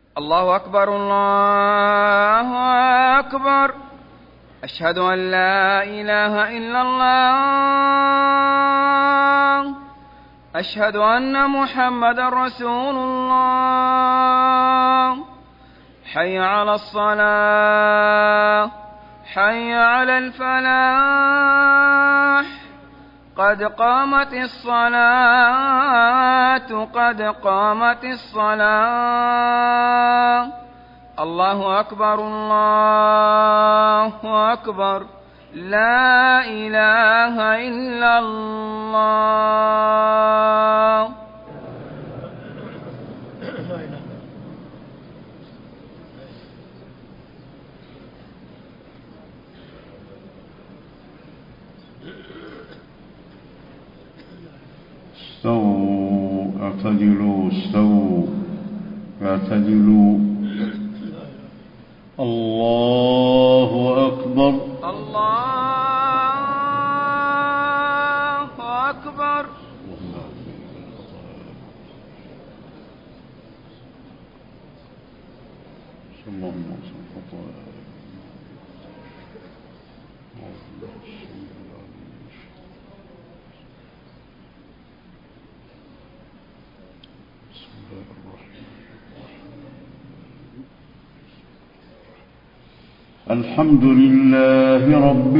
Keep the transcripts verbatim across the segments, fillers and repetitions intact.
الله أكبر الله أكبر. أشهد أن لا إله إلا الله. أشهد أن محمد رسول الله. حي على الصلاة، حي على الفلاح، قد قامت الصلاة، قد قامت الصلاة. الله أكبر الله أكبر. لا إله إلا الله. استووا اعتدلوا استووا اعتدلوا. الله أكبر الله أكبر. الحمد لله رب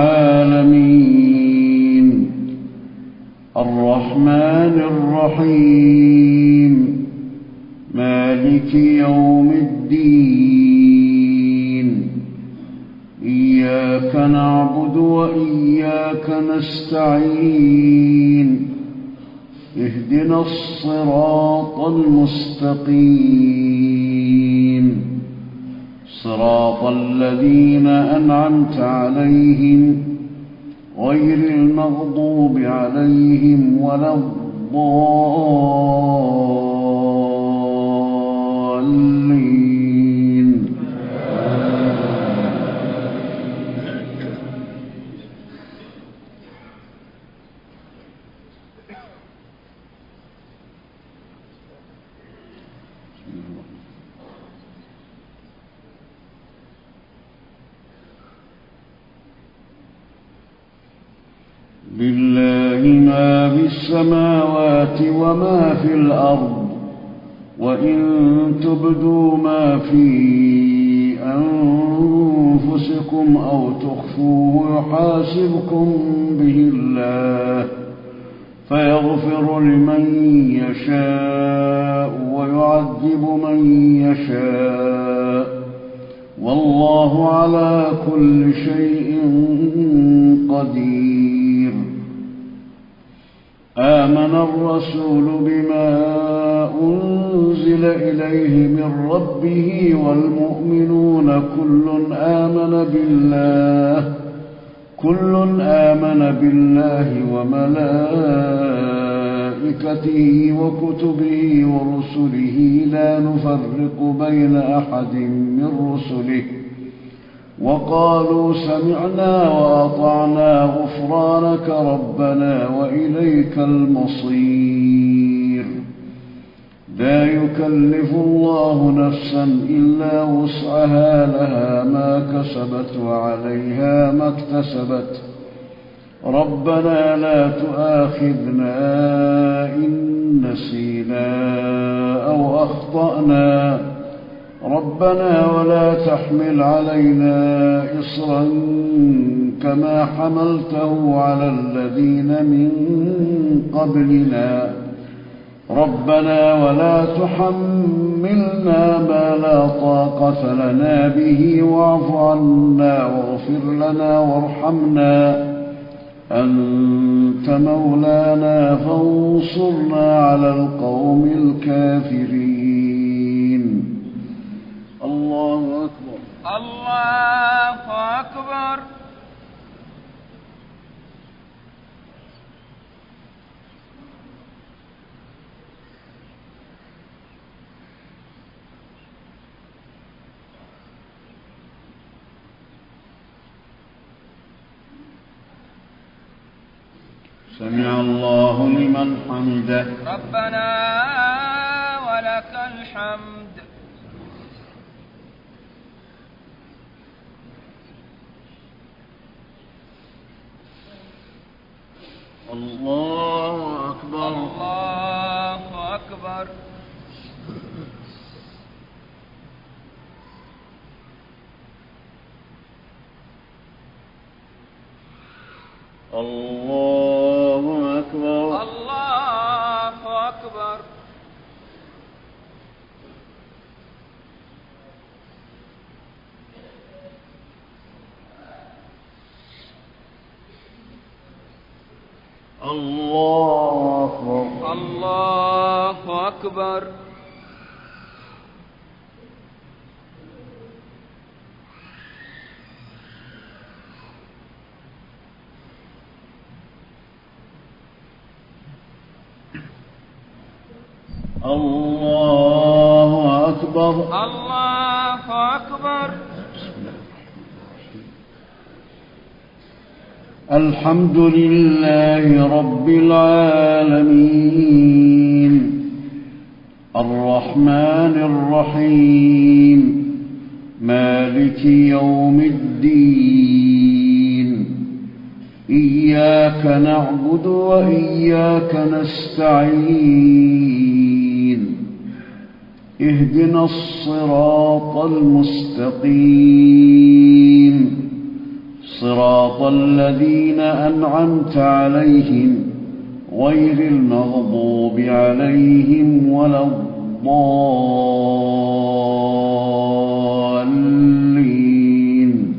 العالمين الرحمن الرحيم مالك يوم الدين. إياك نعبد وإياك نستعين. اهدنا الصراط المستقيم صراط الذين أنعمت عليهم غير المغضوب عليهم ولا الضالين. لله ما في السماوات وما في الأرض، وإن تبدوا ما في أنفسكم أو تخفوه يحاسبكم به الله فيغفر لمن يشاء ويعذب من يشاء، والله على كل شيء قدير. آمن الرسول بما أنزل إليه من ربه والمؤمنون كل آمن بالله كل آمن بالله وملائكته وكتبه ورسله لا نفرق بين أحد من رسله وقالوا سمعنا وأطعنا غفرانك ربنا وإليك المصير. لا يكلف الله نفسا إلا وسعها لها ما كسبت وعليها ما اكتسبت. ربنا لا تؤاخذنا إن نسينا أو أخطأنا، ربنا ولا تحمل علينا إصرا كما حملته على الذين من قبلنا، ربنا ولا تحملنا ما لا طاقة لنا به واعف عنا واغفر لنا وارحمنا أنت مولانا فانصرنا على القوم الكافرين. الله أكبر الله أكبر. سمع الله لمن حمده. ربنا ولك الحمد. أكبر. الله أكبر. الله أكبر. الله أكبر. الله أكبر. الله أكبر. الله أكبر. الحمد لله رب العالمين الرحمن الرحيم مالك يوم الدين إياك نعبد وإياك نستعين اهدنا الصراط المستقيم صراط الذين أنعمت عليهم غير المغضوب عليهم ولا الضالين.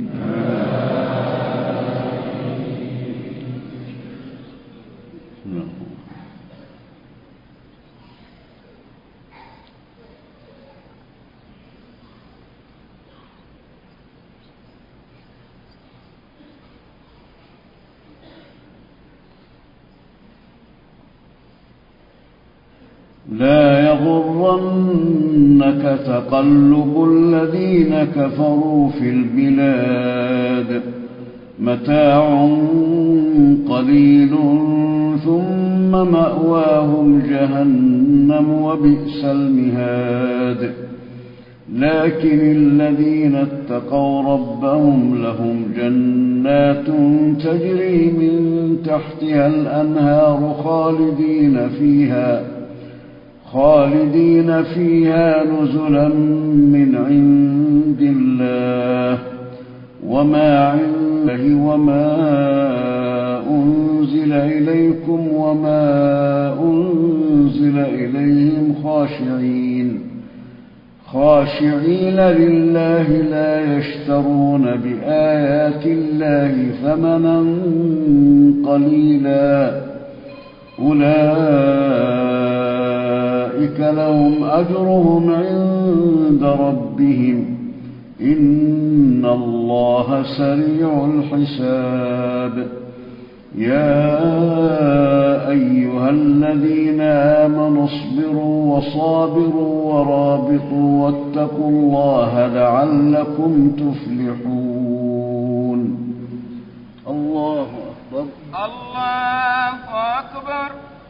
لا يغرنك تقلب الذين كفروا في البلاد متاع قليل ثم مأواهم جهنم وبئس المهاد. لكن الذين اتقوا ربهم لهم جنات تجري من تحتها الأنهار خالدين فيها خالدين فيها نزلا من عند الله وما عند الله وما أنزل إليكم وما أنزل إليهم خاشعين خاشعين لله لا يشترون بآيات الله ثمنا قليلا أولئك لهم أجرهم عند ربهم إن الله سريع الحساب. يا أيها الذين آمنوا اصبروا وصابروا ورابطوا واتقوا الله لعلكم تفلحون. الله أكبر. الله أكبر.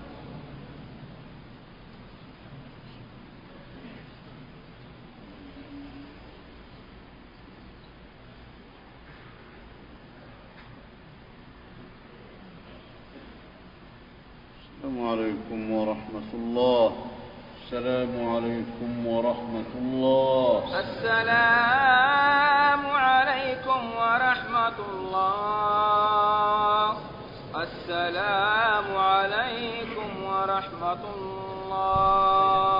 السلام عليكم ورحمة الله. السلام عليكم ورحمة الله. السلام عليكم ورحمة الله. السلام عليكم ورحمة الله.